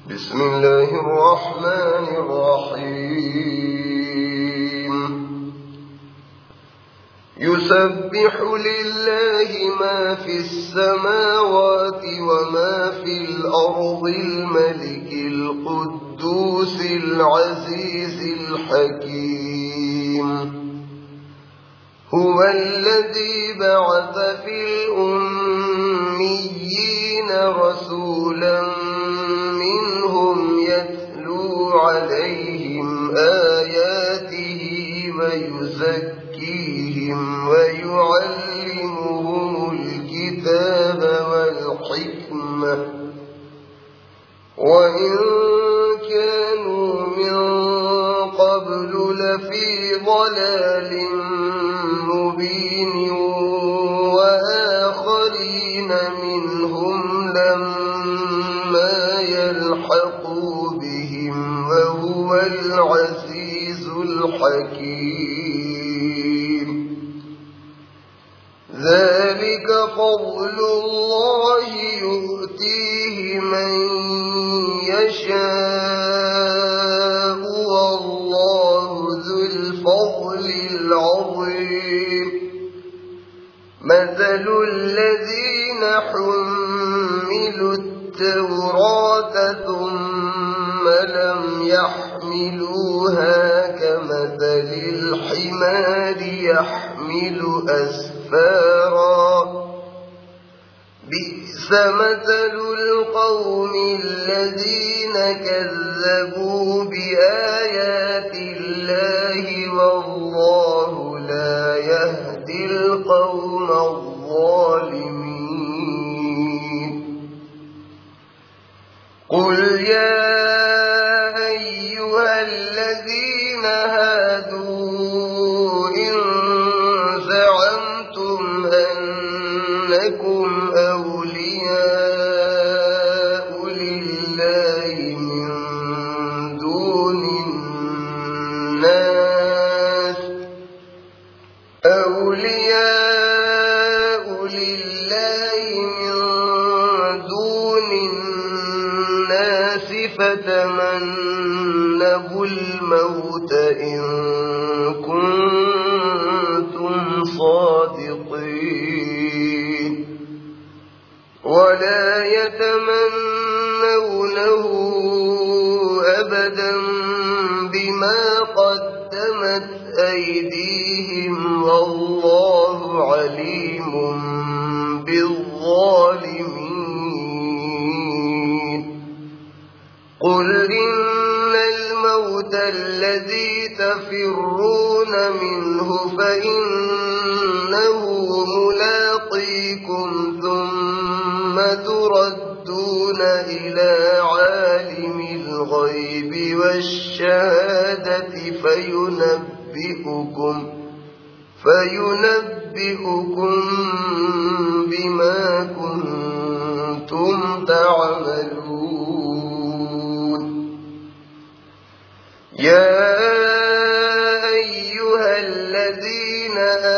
بسم الله الرحمن الرحيم يسبح لله ما في السماوات وما في الأرض الملك القدوس العزيز الحكيم هو الذي بعث في الأميين رسولا منهم يتلو عليهم آياته ويزكيهم ويعلمهم الكتاب والحكمة وإن كانوا من قبل لفي ضلال مبين وآخرين منهم لما يلحقوا بهم وهو العزيز الحكيم ذلك فضل الله يؤتيه من يشاء والله ذو الفضل العظيم مثل الذين حملوا التوراة ثم لم يحملوها كمثل الحمار يحمل أسفارا بئس مثل القوم الذين كذبوا بآيات الله والله لا يهدي القوم الظالمين قل يا أيها الذين هادوا إن زعمتم أنكم أولياء لله من دون الناس فتمنوا الموت إن كنتم صادقين ولا يتمنونه أبدا بما قدمت أيديهم والله عليم بالظالمين قل إن الموت الذي تفرون منه فإنه ملاقيكم ثم تردون إلى عالم الغيب والشهادة فينبئكم بما كنتم تعملون يا أيها الذين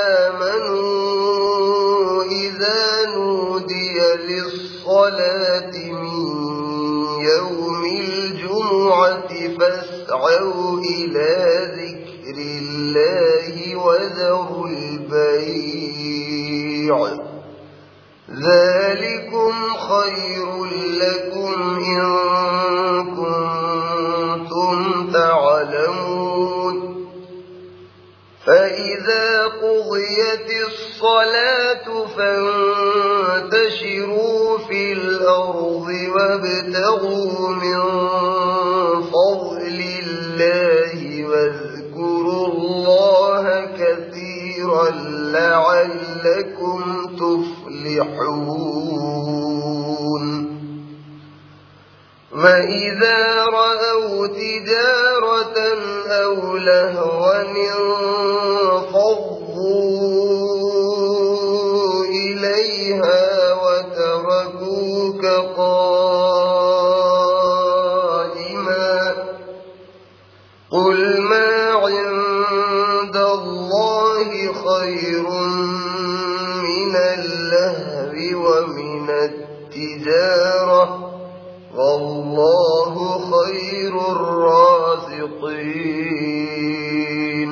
آمنوا إذا نودي للصلاة من يوم الجمعة فاسعوا إلى ذكر الله وذروا البيع ذلكم خير لكم إن كنتم تعلمون فإذا قضيت الصلاة فانتشروا في الأرض وابتغوا من فضل الله واذكروا الله كثيرا لعلكم تفلحون وإذا رأوا تجارة أو لهوا انفضوا إليها وتركوك قائما قل ما عند الله خير من اللهو ومن التجارة والله الرازقين